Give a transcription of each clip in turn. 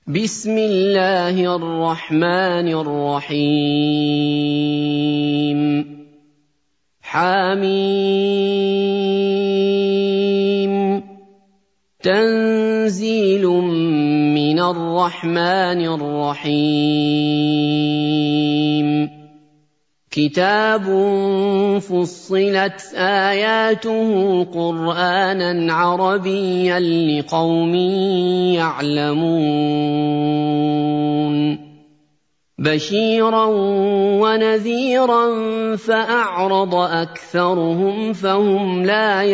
بسم الله الرحمن الرحيم حم تنزيل من الرحمن الرحيم كتاب فصلت آياته قرآنا عربيا لقوم يعلمون بشيرا ونذيرا فأعرض أكثرهم فهم لا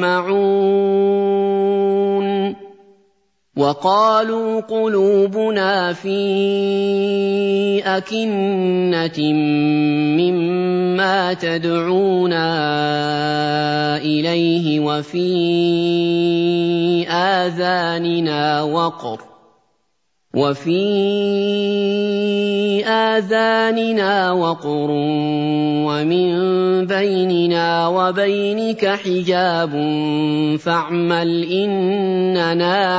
يسمعون وقالوا قلوبنا في أكنة مما تدعونا إليه وفي آذاننا وقر ومن بيننا وبينك حجاب فاعمل إننا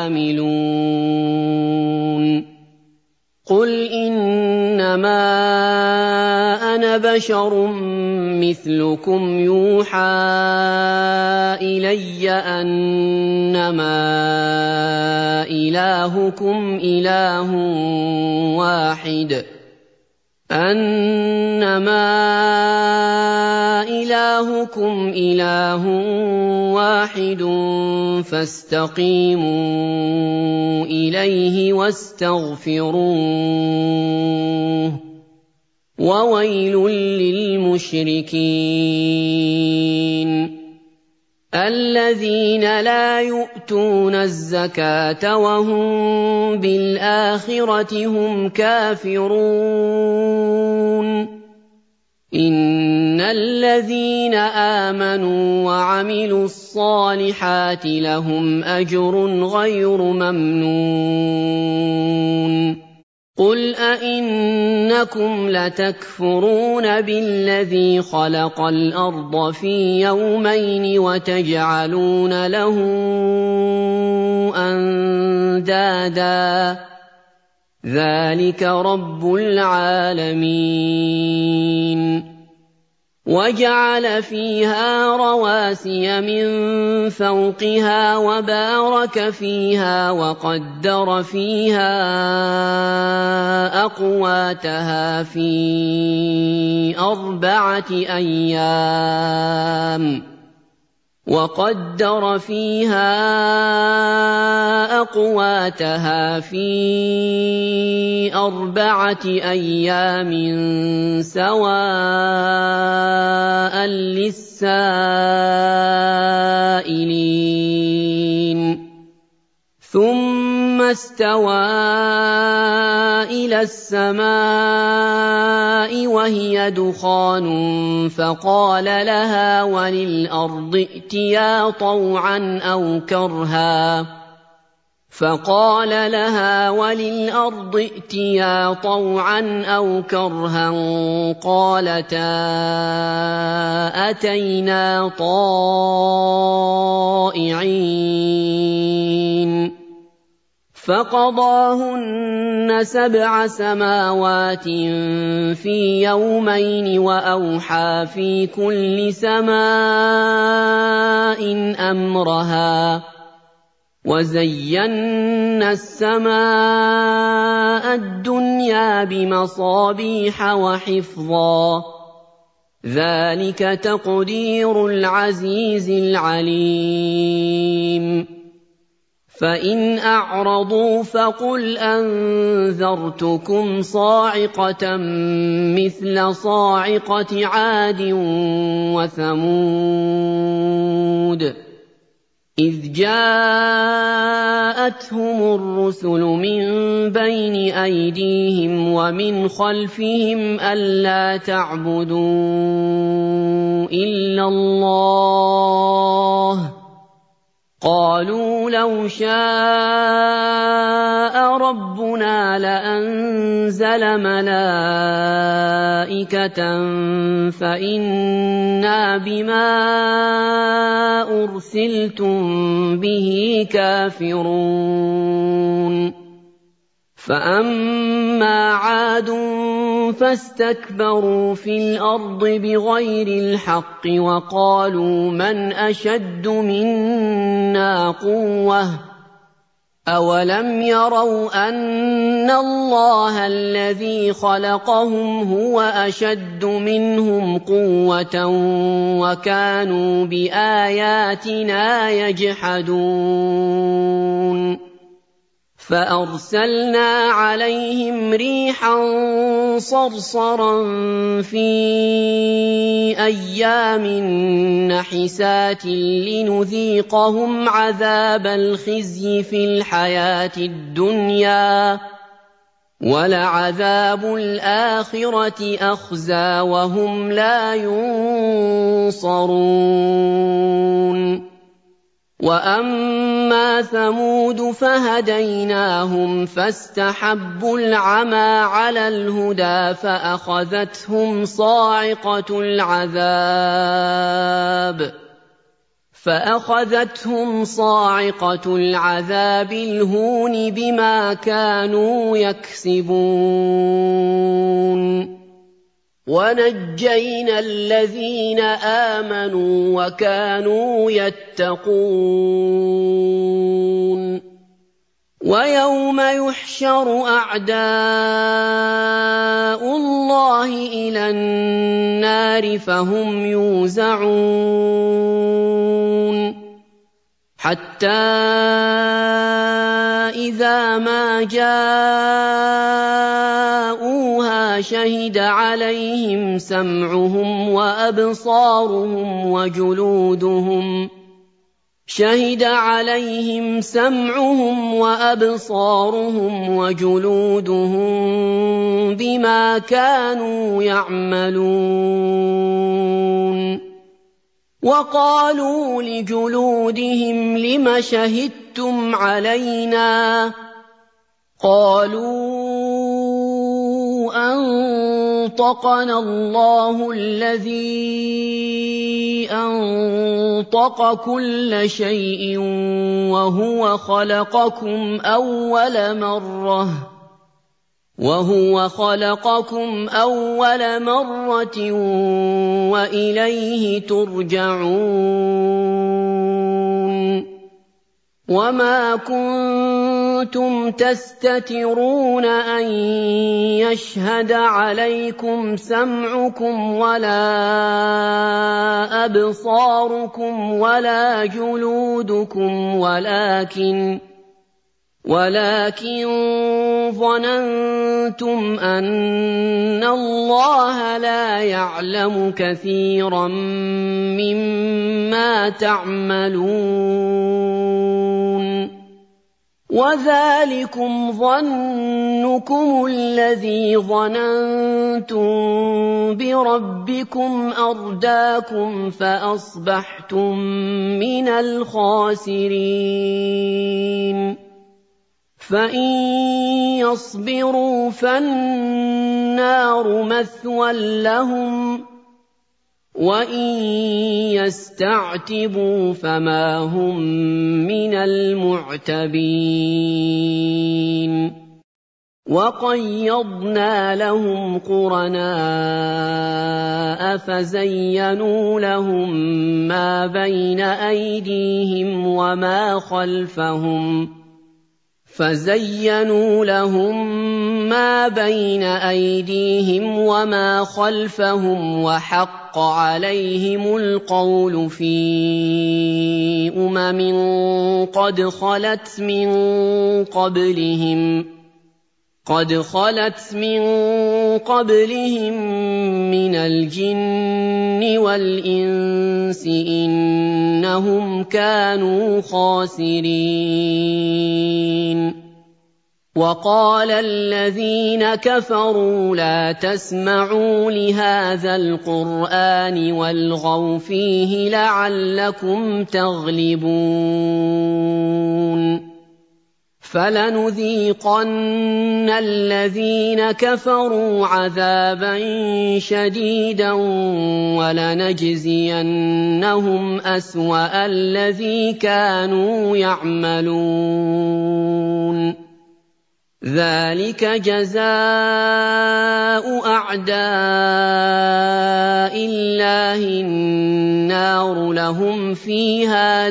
عاملون قل إنما أنا بشر مثلكم يوحى إلي أنما إلهكم إله واحد فاستقيموا إليه واستغفروه وويل للمشركين الذين لا يؤتون الزكاة وهم بالآخرة هم كافرون إن الذين آمنوا وعملوا الصالحات لهم أجر غير ممنون قل أئنكم لتكفرون بالذي خلق الأرض في يومين وتجعلون له أندادا ذلك رب العالمين وجعل فيها رواسي من فوقها وبارك فيها وقدر فيها أقواتها في أربعة أيام سواء للسائلين ثم استوى إلى السماء وهي دخان فقال لها وللأرض ائتيا طوعا أو كرها قالتا أتينا طائعين فقضاهن 7 سماوات في يومين وأوحى في كل سماء أمرها وزينا السماء الدنيا بمصابيح وحفظا ذلك تقدير العزيز العليم فإن أعرضوا فقل أنذرتكم صاعقة مثل صاعقة عاد وثمود إذ جاءتهم الرسل من بين أيديهم ومن خلفهم ألا تعبدوا إلا الله قالوا لو شاء ربنا لأنزل ملائكة فإنا بما أرسلتم به كافرون فَأَمَّا عَادٌ فَاسْتَكْبَرُوا فِي الْأَرْضِ بِغَيْرِ الْحَقِّ وَقَالُوا مَنْ أَشَدُّ مِنَّا قُوَّةً ۖ أَوَلَمْ يَرَوْا أَنَّ اللَّهَ الَّذِي خَلَقَهُمْ هُوَ أَشَدُّ مِنْهُمْ قُوَّةً وَكَانُوا بِآيَاتِنَا يَجْحَدُونَ فَأَرْسَلْنَا عَلَيْهِمْ رِيحًا صَرْصَرًا فِي أَيَّامٍ نَّحِسَاتٍ لِّنُذِيقَهُمْ عَذَابَ الْخِزْيِ فِي الْحَيَاةِ الدُّنْيَا ۖ وَلَعَذَابُ الْآخِرَةِ أَخْزَىٰ وَهُمْ لَا يُنصَرُونَ وَأَمَّا ثَمُودُ فَهَدَيْنَاهُمْ فَاسْتَحَبُّوا الْعَمَىٰ عَلَى الْهُدَىٰ فَأَخَذَتْهُمْ صَاعِقَةُ الْعَذَابِ الْهُونِ بِمَا كَانُوا يَكْسِبُونَ وَنَجَّيْنَا الَّذِينَ آمَنُوا وَكَانُوا يَتَّقُونَ وَيَوْمَ يُحْشَرُ أَعْدَاءُ اللَّهِ إِلَى النَّارِ فَهُمْ يُوزَعُونَ حَتَّىٰ إِذَا مَا جَاءُوهَا شَهِدَ عَلَيْهِمْ سَمْعُهُمْ وَأَبْصَارُهُمْ وَجُلُودُهُم بِمَا كَانُوا يَعْمَلُونَ وَقَالُوا لِجُلُودِهِمْ لِمَ شَهِدتُّمْ عَلَيْنَا ۖ قَالُوا أَنطَقَنَا اللَّهُ الَّذِي أَنطَقَ كُلَّ شَيْءٍ وَهُوَ خَلَقَكُمْ أَوَّلَ مَرَّةٍ وَإِلَيْهِ تُرْجَعُونَ وَمَا كُنتُمْ تَسْتَتِرُونَ أَن يَشْهَدَ عَلَيْكُمْ سَمْعُكُمْ وَلَا أَبْصَارُكُمْ وَلَا جُلُودُكُمْ وَلَٰكِن ظَنَنتُمْ أَنَّ اللَّهَ لَا يَعْلَمُ كَثِيرًا مِّمَّا تَعْمَلُونَ وَذَٰلِكُمْ ظَنُّكُمُ الَّذِي ظَنَنتُم بِرَبِّكُمْ أَرْدَاكُمْ فَأَصْبَحْتُم مِّنَ الْخَاسِرِينَ فَإِن يَصْبِرُوا فَالنَّارُ مَثْوًى لَّهُمْ وَإِن يَسْتَعْتِبُوا فَمَا هُم مِّنَ الْمُعْتَبِينَ وَقَيَّضْنَا لَهُمْ قُرَنَاءَ فَزَيَّنُوا لَهُم مَّا بَيْنَ أَيْدِيهِمْ وَمَا خَلْفَهُمْ وَحَقَّ عَلَيْهِمُ الْقَوْلُ فِي أُمَمٍ قَدْ خَلَتْ مِن قَبْلِهِم مِّنَ الْجِنِّ وَالْإِنسِ ۖ إِنَّهُمْ كَانُوا خَاسِرِينَ وَقَالَ الَّذِينَ كَفَرُوا لَا تَسْمَعُوا لِهَٰذَا الْقُرْآنِ وَالْغَوْا فِيهِ لَعَلَّكُمْ تَغْلِبُونَ فَلَنُذِيقَنَّ الَّذِينَ كَفَرُوا عَذَابًا شَدِيدًا وَلَنَجْزِيَنَّهُمْ أَسْوَأَ الَّذِي كَانُوا يَعْمَلُونَ ذَٰلِكَ جَزَاءُ أَعْدَاءِ اللَّهِ النَّارُ لَهُمْ فِيهَا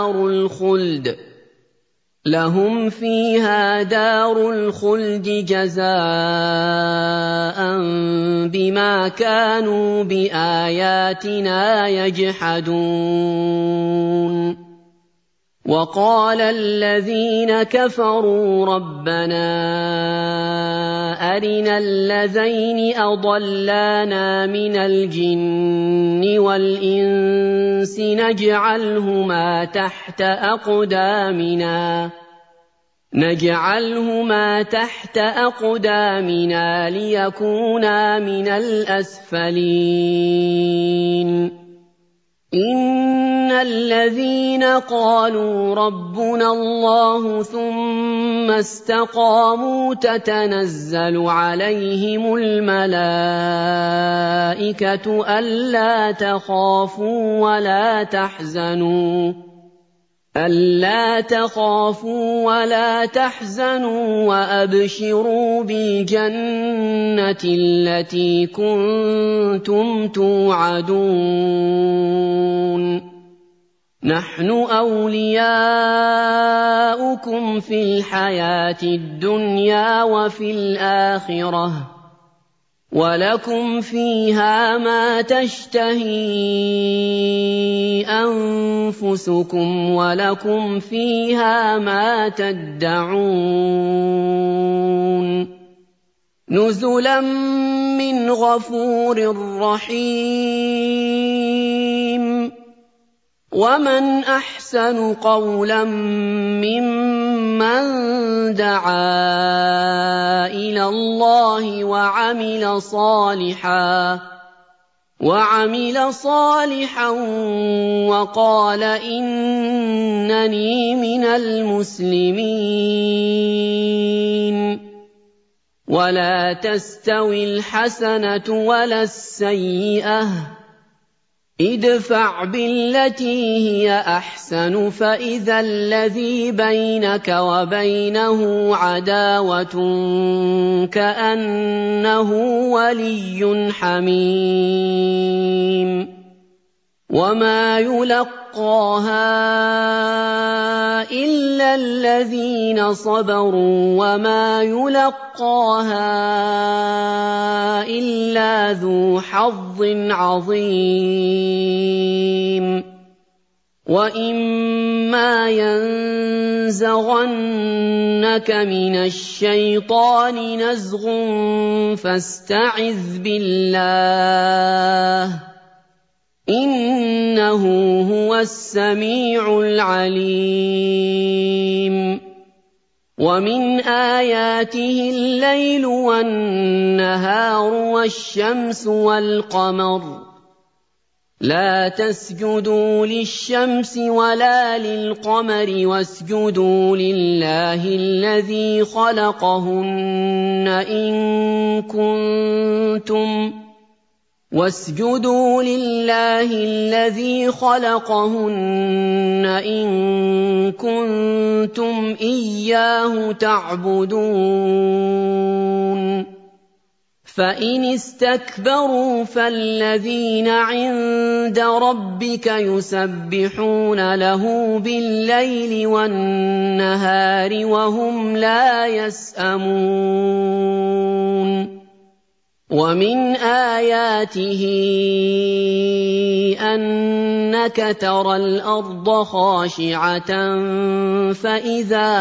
دَارُ الْخُلْدِ جَزَاءً بِمَا كَانُوا بِآيَاتِنَا يَجْحَدُونَ وَقَالَ الَّذِينَ كَفَرُوا رَبَّنَا أَرِنَا اللَّذَيْنِ أَضَلَّانَا مِنَ الْجِنِّ وَالْإِنسِ نَجْعَلْهُمَا تَحْتَ أَقْدَامِنَا لِيَكُونَا مِنَ الْأَسْفَلِينَ إِنَّ الَّذِينَ قَالُوا رَبُّنَا اللَّهُ ثُمَّ اسْتَقَامُوا تَتَنَزَّلُ عَلَيْهِمُ الْمَلَائِكَةُ أَلَّا تَخَافُوا وَلَا تَحْزَنُوا وَأَبْشِرُوا بِالْجَنَّةِ الَّتِي كُنتُمْ تُوعَدُونَ نَحْنُ أَوْلِيَاؤُكُمْ فِي الْحَيَاةِ الدُّنْيَا وَفِي الْآخِرَةِ ۖ وَلَكُمْ فِيهَا مَا تَشْتَهِي أَنفُسُكُمْ وَلَكُمْ فِيهَا مَا تَدَّعُونَ نُزُلًا مِّنْ غَفُورٍ رَّحِيمٍ وَمَنْ أَحْسَنُ قَوْلًا مِّمَّن دَعَا إِلَى اللَّهِ وَعَمِلَ صَالِحًا وَقَالَ إِنَّنِي مِنَ الْمُسْلِمِينَ وَلَا تَسْتَوِي الْحَسَنَةُ وَلَا السَّيِّئَةُ ادْفَعْ بِالَّتِي هِيَ أَحْسَنُ فَإِذَا الَّذِي بَيْنَكَ وَبَيْنَهُ عَدَاوَةٌ كَأَنَّهُ وَلِيٌّ حَمِيمٌ وَمَا يُلَقَّاهَا إِلَّا الَّذِينَ صَبَرُوا وَمَا يُلَقَّاهَا إِلَّا ذُو حَظٍّ عَظِيمٍ وَإِمَّا يَنزَغَنَّكَ مِنَ الشَّيْطَانِ نَزْغٌ فَاسْتَعِذْ بِاللَّهِ ۖ إِنَّهُ هُوَ السَّمِيعُ الْعَلِيمُ وَمِنْ آيَاتِهِ اللَّيْلُ وَالنَّهَارُ وَالشَّمْسُ وَالْقَمَرُ ۚ لَا تَسْجُدُوا لِلشَّمْسِ وَلَا لِلْقَمَرِ وَاسْجُدُوا لِلَّهِ الَّذِي خَلَقَهُنَّ إِن كُنتُمْ إِيَّاهُ تَعْبُدُونَ فَإِنِ اسْتَكْبَرُوا فَالَّذِينَ عِندَ رَبِّكَ يُسَبِّحُونَ لَهُ بِاللَّيْلِ وَالنَّهَارِ وَهُمْ لَا يَسْأَمُونَ وَمِنْ آيَاتِهِ أَنَّكَ تَرَى الْأَرْضَ خَاشِعَةً فَإِذَا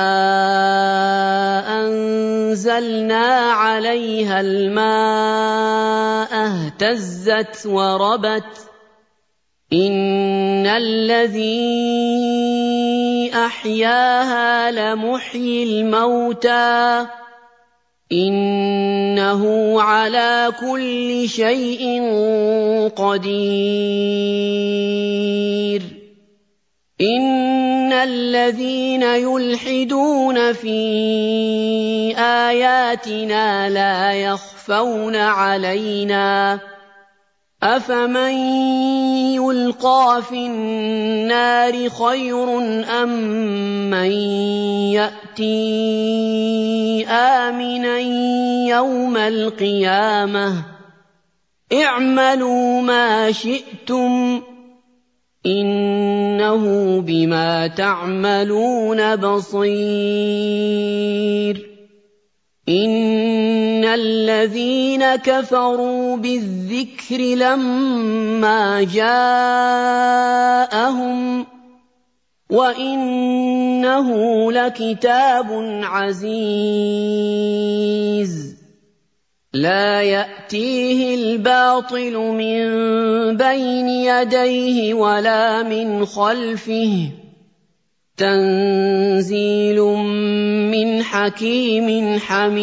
أَنزَلْنَا عَلَيْهَا الْمَاءَ اهْتَزَّتْ وَرَبَتْ ۚ إِنَّ الَّذِي أَحْيَاهَا لَمُحْيِي الْمَوْتَىٰ ۚ إِنَّهُ عَلَىٰ كُلِّ شَيْءٍ قَدِيرٌ إِنَّ الَّذِينَ يُلْحِدُونَ فِي آيَاتِنَا لَا يَخْفَوْنَ عَلَيْنَا ۗ أَفَمَن يُلْقَىٰ فِي النَّارِ خَيْرٌ أَم مَّن يَأْتِي آمنا يوم القيامة اعملوا ما شئتم إنه بما تعملون بصير إن الذين كفروا بالذكر لما جاءهم وإنه لكتاب عزيز لا يأتيه الباطل من بين يديه ولا من خلفه تنزيل من حكيم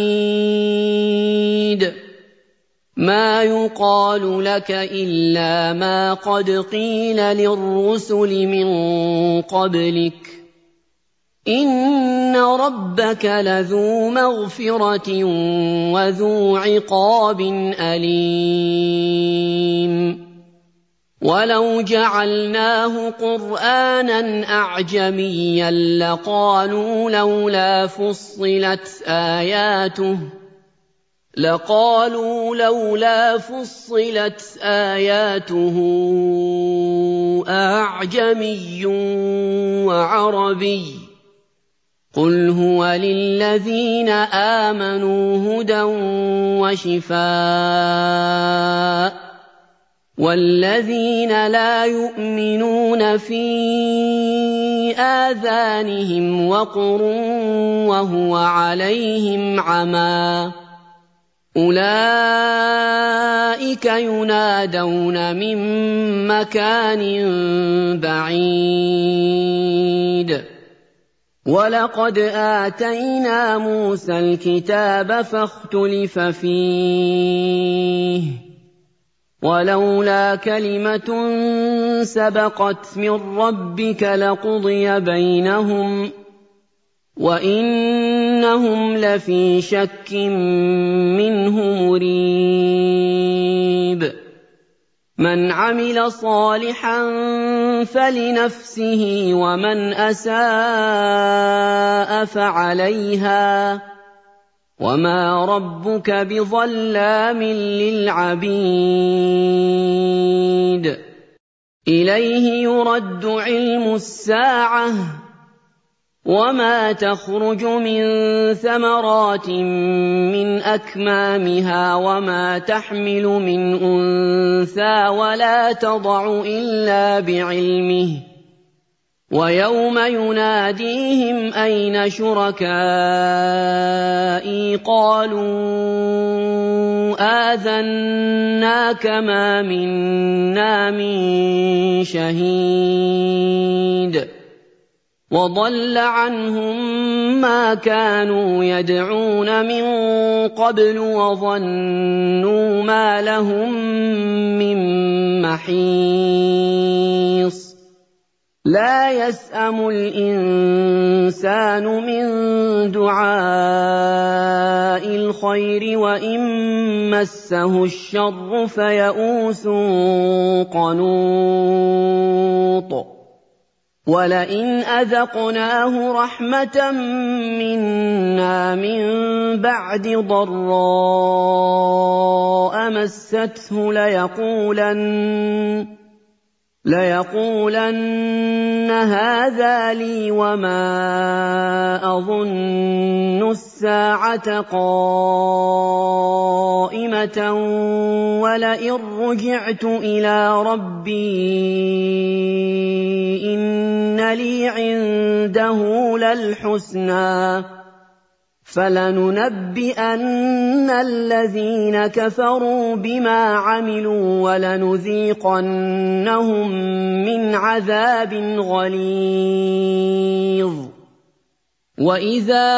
حميد ما يقال لك إلا ما قد قيل للرسل من قبلك إن ربك لذو مغفرة وذو عقاب أليم ولو جعلناه قرآنا أعجميا لقالوا لولا فصلت آياته أعجمي وعربي قل هو للذين آمنوا هدى وشفاء والذين لا يؤمنون في آذانهم وقر وهو عليهم عمى أولئك ينادون من مكان بعيد ولقد آتينا موسى الكتاب فاختلف فيه ولولا كلمة سبقت من ربك لقضي بينهم وإنهم لفي شك منه مريب من عمل صالحا فلنفسه ومن أساء فعليها وما ربك بظلام للعبيد إليه يرد علم الساعة وما تخرج من ثمرات من أكمامها وما تحمل من أنثى ولا تضع إلا بعلمه ويوم يناديهم أين شركائي قالوا آذناك ما منا من شهيد وضل عنهم ما كانوا يدعون من قبل وظنوا ما لهم من محيص لا يسأم الإنسان من دعاء الخير وإن مسه الشر فيئوس قنوط ولئن أذقناه رحمة منا من بعد ضراء مسته ليقولن هذا لي وما أظن الساعة قائمة ولئن رجعت إلى ربي إن لي عنده للحسنى فلننبئن الذين كفروا بما عملوا ولنذيقنهم من عذاب غليظ وإذا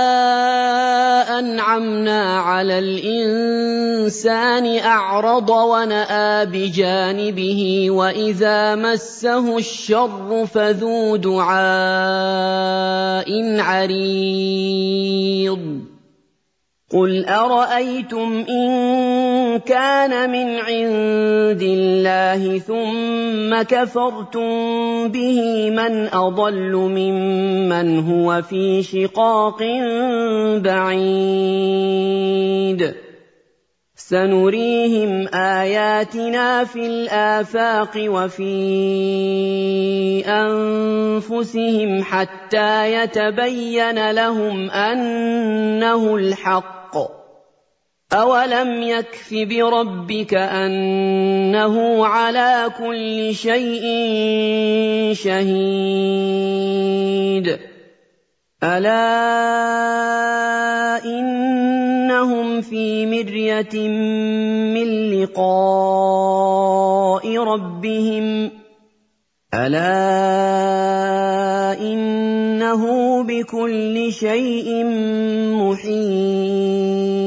أنعمنا على الإنسان أعرض ونأى بجانبه وإذا مسه الشر فذو دعاء عريض قُلْ أَرَأَيْتُمْ إِن كَانَ مِنْ عِندِ اللَّهِ ثُمَّ كَفَرْتُم بِهِ مَنْ أَضَلُّ مِمَّنْ هُوَ فِي شِقَاقٍ بَعِيدٍ سَنُرِيهِمْ آيَاتِنَا فِي الْآفَاقِ وَفِي أَنفُسِهِمْ حَتَّىٰ يَتَبَيَّنَ لَهُمْ أَنَّهُ الْحَقُّ ۗ أَوَلَمْ يَكْفِ بِرَبِّكَ أَنَّهُ عَلَىٰ كُلِّ شَيْءٍ شَهِيدٌ أَلَا إِنَّهُمْ فِي مِرْيَةٍ مِّن لِّقَاءِ رَبِّهِمْ أَلَا إِنَّهُ بِكُلِّ شَيْءٍ مُّحِيطٌ